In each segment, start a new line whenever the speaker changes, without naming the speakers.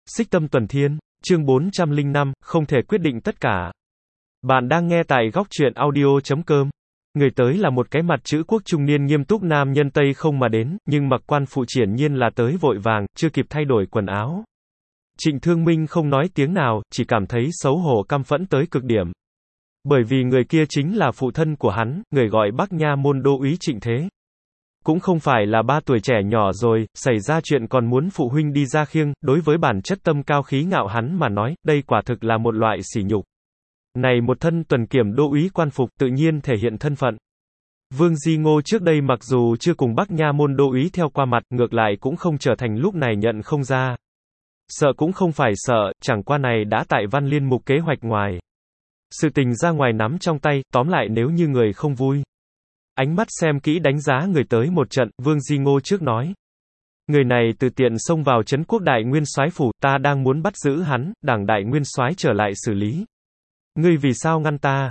Xích Tâm Tuần Thiên, chương 405, không thể quyết định tất cả. Bạn đang nghe tại góc truyện audio.com. Người tới là một cái mặt chữ quốc trung niên nghiêm túc nam nhân Tây không mà đến, nhưng mặc quan phụ triển nhiên là tới vội vàng, chưa kịp thay đổi quần áo. Trịnh Thương Minh không nói tiếng nào, chỉ cảm thấy xấu hổ căm phẫn tới cực điểm. Bởi vì người kia chính là phụ thân của hắn, người gọi Bắc Nha môn đô úy Trịnh Thế. Cũng không phải là 3 tuổi trẻ nhỏ rồi, xảy ra chuyện còn muốn phụ huynh đi ra khiêng, đối với bản chất tâm cao khí ngạo hắn mà nói, đây quả thực là một loại sỉ nhục. Này một thân tuần kiểm đô úy quan phục, tự nhiên thể hiện thân phận. Vương Di Ngô trước đây mặc dù chưa cùng Bắc Nha môn đô úy theo qua mặt, ngược lại cũng không trở thành lúc này nhận không ra. Sợ cũng không phải sợ, chẳng qua này đã tại Văn Liên Mục kế hoạch ngoài. Sự tình ra ngoài nắm trong tay, tóm lại nếu như người không vui. Ánh mắt xem kỹ đánh giá người tới một trận, Vương Di Ngô trước nói. Người này từ tiện xông vào trấn quốc đại nguyên soái phủ, ta đang muốn bắt giữ hắn, đảng đại nguyên soái trở lại xử lý. Ngươi vì sao ngăn ta?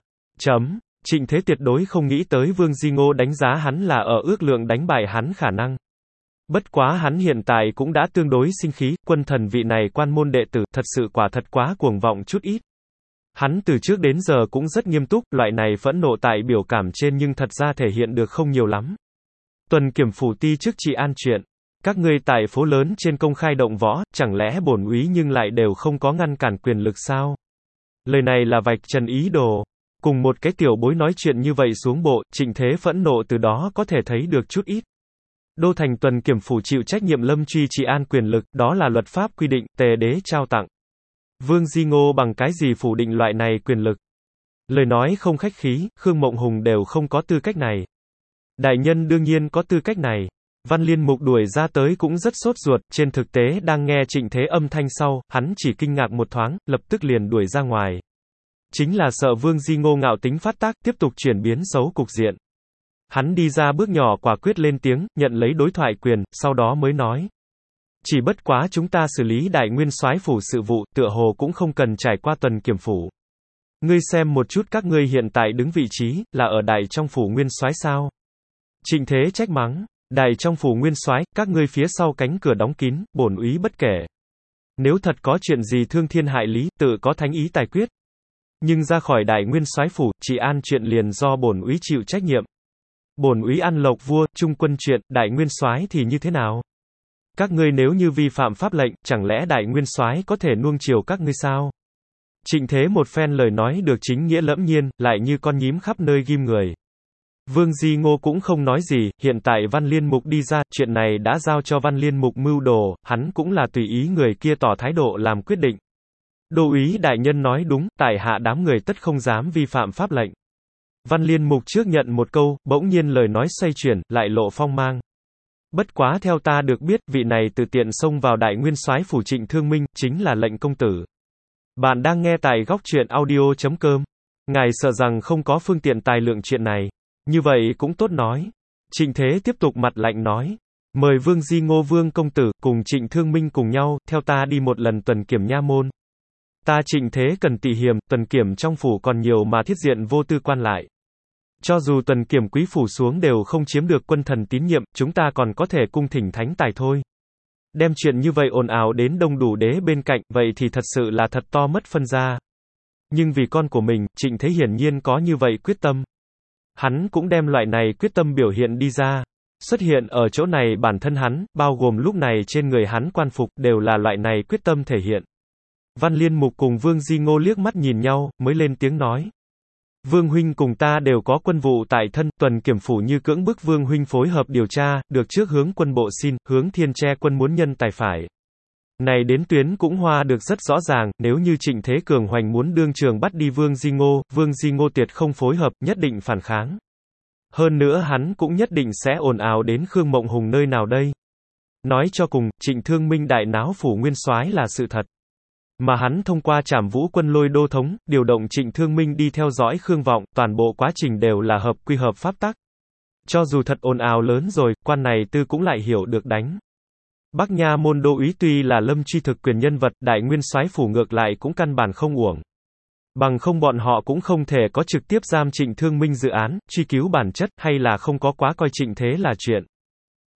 Trịnh Thế tuyệt đối không nghĩ tới Vương Di Ngô đánh giá hắn là ở ước lượng đánh bại hắn khả năng. Bất quá hắn hiện tại cũng đã tương đối sinh khí, quân thần vị này quan môn đệ tử, thật sự quả thật quá cuồng vọng chút ít. Hắn từ trước đến giờ cũng rất nghiêm túc, loại này phẫn nộ tại biểu cảm trên nhưng thật ra thể hiện được không nhiều lắm. Tuần kiểm phủ ti trước trị an chuyện. Các ngươi tại phố lớn trên công khai động võ, chẳng lẽ bổn úy nhưng lại đều không có ngăn cản quyền lực sao? Lời này là vạch trần ý đồ. Cùng một cái tiểu bối nói chuyện như vậy xuống bộ, Trịnh Thế phẫn nộ từ đó có thể thấy được chút ít. Đô thành tuần kiểm phủ chịu trách nhiệm lâm truy trị an quyền lực, đó là luật pháp quy định, tề đế trao tặng. Vương Di Ngô bằng cái gì phủ định loại này quyền lực? Lời nói không khách khí, Khương Mộng Hùng đều không có tư cách này. Đại nhân đương nhiên có tư cách này. Văn Liên Mục đuổi ra tới cũng rất sốt ruột, trên thực tế đang nghe Trịnh Thế âm thanh sau, hắn chỉ kinh ngạc một thoáng, lập tức liền đuổi ra ngoài. Chính là sợ Vương Di Ngô ngạo tính phát tác, tiếp tục chuyển biến xấu cục diện. Hắn đi ra bước nhỏ quả quyết lên tiếng, nhận lấy đối thoại quyền, sau đó mới nói. Chỉ bất quá chúng ta xử lý đại nguyên soái phủ sự vụ, tựa hồ cũng không cần trải qua tuần kiểm phủ. Ngươi xem một chút các ngươi hiện tại đứng vị trí, là ở đại trong phủ nguyên soái sao? Trịnh Thế trách mắng, đại trong phủ nguyên soái, các ngươi phía sau cánh cửa đóng kín, bổn úy bất kể. Nếu thật có chuyện gì thương thiên hại lý, tự có thánh ý tài quyết. Nhưng ra khỏi đại nguyên soái phủ, trị an chuyện liền do bổn úy chịu trách nhiệm. Bổn úy ăn lộc vua, trung quân chuyện, đại nguyên soái thì như thế nào? Các ngươi nếu như vi phạm pháp lệnh, chẳng lẽ đại nguyên soái có thể nuông chiều các ngươi sao? Trịnh Thế một phen lời nói được chính nghĩa lẫm nhiên, lại như con nhím khắp nơi ghim người. Vương Di Ngô cũng không nói gì, hiện tại Văn Liên Mục đi ra, chuyện này đã giao cho Văn Liên Mục mưu đồ, hắn cũng là tùy ý người kia tỏ thái độ làm quyết định. Đô úy đại nhân nói đúng, tại hạ đám người tất không dám vi phạm pháp lệnh. Văn Liên Mục trước nhận một câu, bỗng nhiên lời nói xoay chuyển, lại lộ phong mang. Bất quá theo ta được biết, vị này từ tiện xông vào đại nguyên soái phủ Trịnh Thương Minh, chính là lệnh công tử. Bạn đang nghe tại góc truyện audio.com. Ngài sợ rằng không có phương tiện tài lượng chuyện này. Như vậy cũng tốt nói. Trịnh Thế tiếp tục mặt lạnh nói. Mời Vương Di Ngô Vương công tử, cùng Trịnh Thương Minh cùng nhau, theo ta đi một lần tuần kiểm nha môn. Ta Trịnh Thế cần tị hiểm, tuần kiểm trong phủ còn nhiều mà thiết diện vô tư quan lại. Cho dù tuần kiểm quý phủ xuống đều không chiếm được quân thần tín nhiệm, chúng ta còn có thể cung thỉnh thánh tài thôi. Đem chuyện như vậy ồn ào đến đông đủ đế bên cạnh, vậy thì thật sự là thật to mất phân ra. Nhưng vì con của mình, Trịnh Thế hiển nhiên có như vậy quyết tâm. Hắn cũng đem loại này quyết tâm biểu hiện đi ra. Xuất hiện ở chỗ này bản thân hắn, bao gồm lúc này trên người hắn quan phục, đều là loại này quyết tâm thể hiện. Văn Liên Mục cùng Vương Di Ngô liếc mắt nhìn nhau, mới lên tiếng nói. Vương huynh cùng ta đều có quân vụ tại thân, tuần kiểm phủ như cưỡng bức Vương huynh phối hợp điều tra, được trước hướng quân bộ xin, hướng Thiên Tre quân muốn nhân tài phải. Này đến tuyến cũng hoa được rất rõ ràng, nếu như Trịnh Thế cường hoành muốn đương trường bắt đi Vương Di Ngô tuyệt không phối hợp, nhất định phản kháng. Hơn nữa hắn cũng nhất định sẽ ồn ào đến Khương Mộng Hùng nơi nào đây. Nói cho cùng, Trịnh Thương Minh đại náo phủ nguyên soái là sự thật. Mà hắn thông qua Trảm Vũ quân lôi đô thống, điều động Trịnh Thương Minh đi theo dõi Khương Vọng, toàn bộ quá trình đều là hợp quy hợp pháp tắc. Cho dù thật ồn ào lớn rồi, quan này tư cũng lại hiểu được đánh. Bắc Nha môn đô úy tuy là lâm truy thực quyền nhân vật, đại nguyên soái phủ ngược lại cũng căn bản không uổng. Bằng không bọn họ cũng không thể có trực tiếp giam Trịnh Thương Minh dự án, truy cứu bản chất, hay là không có quá coi Trịnh Thế là chuyện.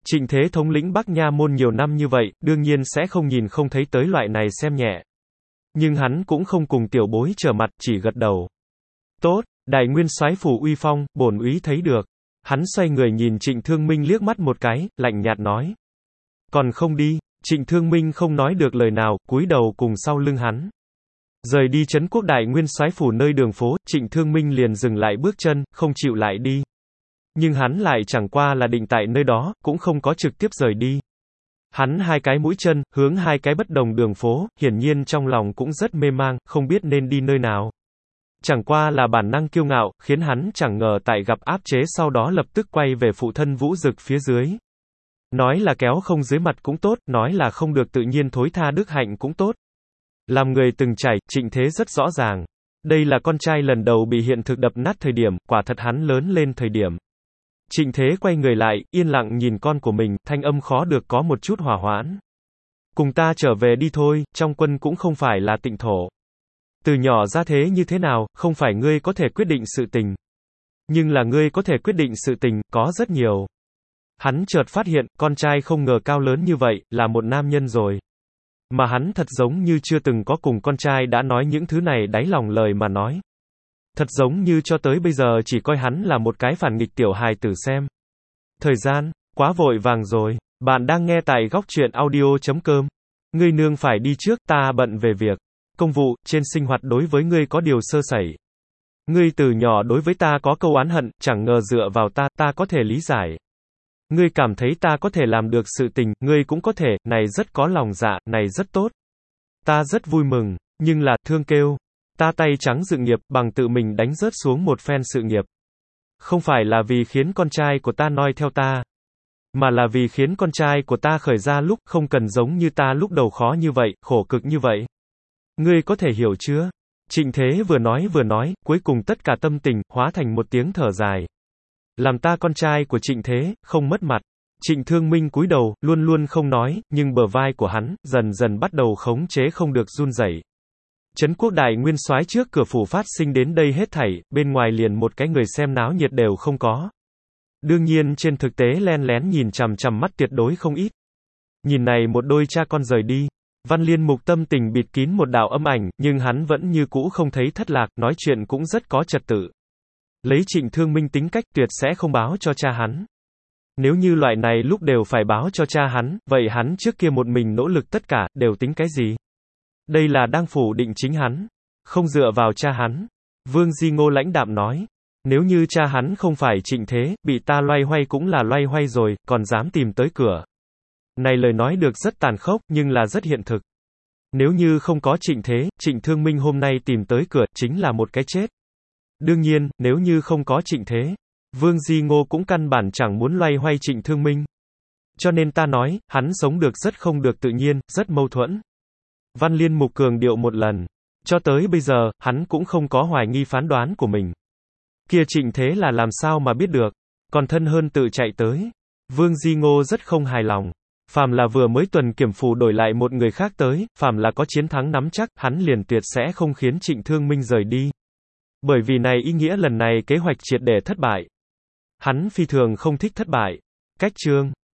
Trịnh Thế thống lĩnh Bắc Nha môn nhiều năm như vậy, đương nhiên sẽ không nhìn không thấy tới loại này xem nhẹ. Nhưng hắn cũng không cùng tiểu bối trở mặt, chỉ gật đầu. Tốt, Đại Nguyên soái phủ uy phong, bổn úy thấy được. Hắn xoay người nhìn Trịnh Thương Minh liếc mắt một cái, lạnh nhạt nói. Còn không đi. Trịnh Thương Minh không nói được lời nào, cúi đầu cùng sau lưng hắn. Rời đi trấn quốc Đại Nguyên soái phủ nơi đường phố, Trịnh Thương Minh liền dừng lại bước chân, không chịu lại đi. Nhưng hắn lại chẳng qua là định tại nơi đó, cũng không có trực tiếp rời đi. Hắn hai cái mũi chân, hướng hai cái bất đồng đường phố, hiển nhiên trong lòng cũng rất mê mang, không biết nên đi nơi nào. Chẳng qua là bản năng kiêu ngạo, khiến hắn chẳng ngờ tại gặp áp chế sau đó lập tức quay về phụ thân Vũ Dực phía dưới. Nói là kéo không dưới mặt cũng tốt, nói là không được tự nhiên thối tha đức hạnh cũng tốt. Làm người từng trải, Trịnh Thế rất rõ ràng. Đây là con trai lần đầu bị hiện thực đập nát thời điểm, quả thật hắn lớn lên thời điểm. Trịnh Thế quay người lại, yên lặng nhìn con của mình, thanh âm khó được có một chút hòa hoãn. Cùng ta trở về đi thôi, trong quân cũng không phải là tịnh thổ. Từ nhỏ ra thế như thế nào, không phải ngươi có thể quyết định sự tình. Nhưng là ngươi có thể quyết định sự tình, có rất nhiều. Hắn chợt phát hiện, con trai không ngờ cao lớn như vậy, là một nam nhân rồi. Mà hắn thật giống như chưa từng có cùng con trai đã nói những thứ này đáy lòng lời mà nói. Thật giống như cho tới bây giờ chỉ coi hắn là một cái phản nghịch tiểu hài tử xem. Thời gian, quá vội vàng rồi. Bạn đang nghe tại góc truyện audio.com. Ngươi nương phải đi trước, ta bận về việc. Công vụ, trên sinh hoạt đối với ngươi có điều sơ sẩy. Ngươi từ nhỏ đối với ta có câu oán hận, chẳng ngờ dựa vào ta có thể lý giải. Ngươi cảm thấy ta có thể làm được sự tình, ngươi cũng có thể, này rất có lòng dạ, này rất tốt. Ta rất vui mừng, nhưng là, thương kêu. Ta tay trắng dự nghiệp, bằng tự mình đánh rớt xuống một phen sự nghiệp. Không phải là vì khiến con trai của ta noi theo ta. Mà là vì khiến con trai của ta khởi ra lúc, không cần giống như ta lúc đầu khó như vậy, khổ cực như vậy. Ngươi có thể hiểu chưa? Trịnh Thế vừa nói, cuối cùng tất cả tâm tình, hóa thành một tiếng thở dài. Làm ta con trai của Trịnh Thế, không mất mặt. Trịnh Thương Minh cúi đầu, luôn luôn không nói, nhưng bờ vai của hắn, dần dần bắt đầu khống chế không được run rẩy. Trấn quốc Đại Nguyên soái trước cửa phủ phát sinh đến đây hết thảy, bên ngoài liền một cái người xem náo nhiệt đều không có. Đương nhiên trên thực tế len lén nhìn chằm chằm mắt tuyệt đối không ít. Nhìn này một đôi cha con rời đi. Văn Liên Mục tâm tình bịt kín một đạo âm ảnh, nhưng hắn vẫn như cũ không thấy thất lạc, nói chuyện cũng rất có trật tự. Lấy Trịnh Thương Minh tính cách tuyệt sẽ không báo cho cha hắn. Nếu như loại này lúc đều phải báo cho cha hắn, vậy hắn trước kia một mình nỗ lực tất cả, đều tính cái gì? Đây là đang phủ định chính hắn, không dựa vào cha hắn. Vương Di Ngô lãnh đạm nói. Nếu như cha hắn không phải Trịnh Thế, bị ta loay hoay cũng là loay hoay rồi, còn dám tìm tới cửa. Này lời nói được rất tàn khốc, nhưng là rất hiện thực. Nếu như không có Trịnh Thế, Trịnh Thương Minh hôm nay tìm tới cửa, chính là một cái chết. Đương nhiên, nếu như không có Trịnh Thế, Vương Di Ngô cũng căn bản chẳng muốn loay hoay Trịnh Thương Minh. Cho nên ta nói, hắn sống được rất không được tự nhiên, rất mâu thuẫn. Văn Liên Mục cường điệu một lần. Cho tới bây giờ, hắn cũng không có hoài nghi phán đoán của mình. Kia Trịnh Thế là làm sao mà biết được, còn thân hơn tự chạy tới. Vương Di Ngô rất không hài lòng. Phàm là vừa mới tuần kiểm phủ đổi lại một người khác tới, phàm là có chiến thắng nắm chắc, hắn liền tuyệt sẽ không khiến Trịnh Thương Minh rời đi. Bởi vì này ý nghĩa lần này kế hoạch triệt để thất bại. Hắn phi thường không thích thất bại. Cách chương